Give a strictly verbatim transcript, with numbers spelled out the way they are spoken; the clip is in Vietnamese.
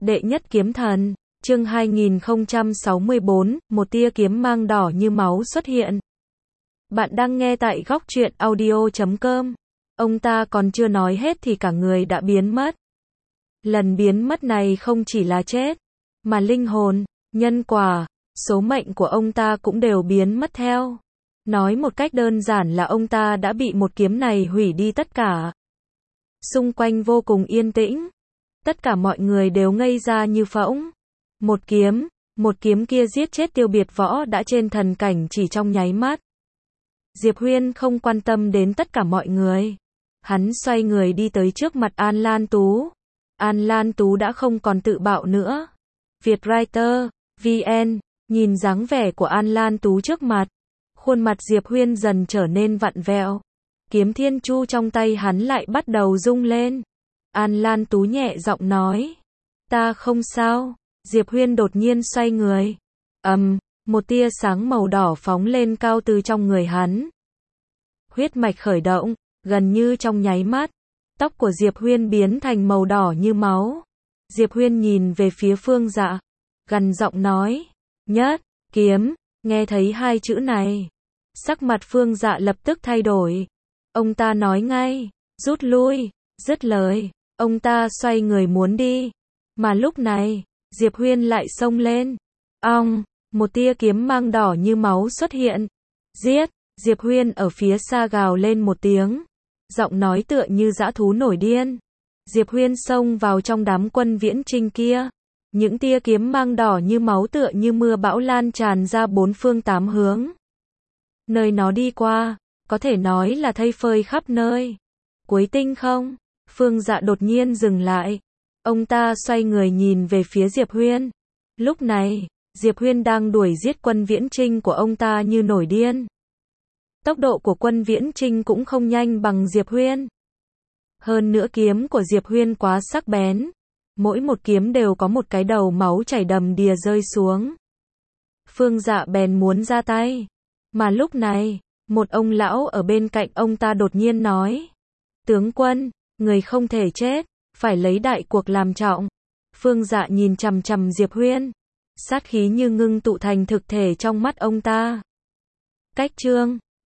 Đệ nhất kiếm thần, chương hai nghìn không trăm sáu mươi bốn, một tia kiếm mang đỏ như máu xuất hiện. Bạn đang nghe tại góc truyện audio chấm com. Ông ta còn chưa nói hết thì cả người đã biến mất. Lần biến mất này không chỉ là chết, mà linh hồn, nhân quả, số mệnh của ông ta cũng đều biến mất theo. Nói một cách đơn giản là ông ta đã bị một kiếm này hủy đi tất cả. Xung quanh vô cùng yên tĩnh. Tất cả mọi người đều ngây ra như phỗng. Một kiếm, một kiếm kia giết chết Tiêu Biệt Võ đã trên thần cảnh chỉ trong nháy mắt. Diệp Huyên không quan tâm đến tất cả mọi người. Hắn xoay người đi tới trước mặt An Lan Tú. An Lan Tú đã không còn tự bạo nữa. Vietwriter, vê en, nhìn dáng vẻ của An Lan Tú trước mặt. Khuôn mặt Diệp Huyên dần trở nên vặn vẹo. Kiếm Thiên Chu trong tay hắn lại bắt đầu rung lên. An Lan Tú nhẹ giọng nói. Ta không sao. Diệp Huyên đột nhiên xoay người. ầm, um, một tia sáng màu đỏ phóng lên cao từ trong người hắn. Huyết mạch khởi động, gần như trong nháy mắt. Tóc của Diệp Huyên biến thành màu đỏ như máu. Diệp Huyên nhìn về phía Phương Dạ. Gằn giọng nói. Nhất, kiếm, nghe thấy hai chữ này. Sắc mặt Phương Dạ lập tức thay đổi. Ông ta nói ngay. Rút lui, dứt lời. Ông ta xoay người muốn đi. Mà lúc này, Diệp Huyên lại xông lên. Ong, một tia kiếm mang đỏ như máu xuất hiện. Giết, Diệp Huyên ở phía xa gào lên một tiếng. Giọng nói tựa như dã thú nổi điên. Diệp Huyên xông vào trong đám quân viễn trinh kia. Những tia kiếm mang đỏ như máu tựa như mưa bão lan tràn ra bốn phương tám hướng. Nơi nó đi qua, có thể nói là thây phơi khắp nơi. Cuối tinh không? Phương Dạ đột nhiên dừng lại. Ông ta xoay người nhìn về phía Diệp Huyên. Lúc này, Diệp Huyên đang đuổi giết quân viễn trinh của ông ta như nổi điên. Tốc độ của quân viễn trinh cũng không nhanh bằng Diệp Huyên. Hơn nữa kiếm của Diệp Huyên quá sắc bén. Mỗi một kiếm đều có một cái đầu máu chảy đầm đìa rơi xuống. Phương Dạ bèn muốn ra tay. Mà lúc này, một ông lão ở bên cạnh ông ta đột nhiên nói. Tướng quân, người không thể chết, phải lấy đại cuộc làm trọng. Phương Dạ nhìn chằm chằm Diệp Huyên. Sát khí như ngưng tụ thành thực thể trong mắt ông ta. Cách chương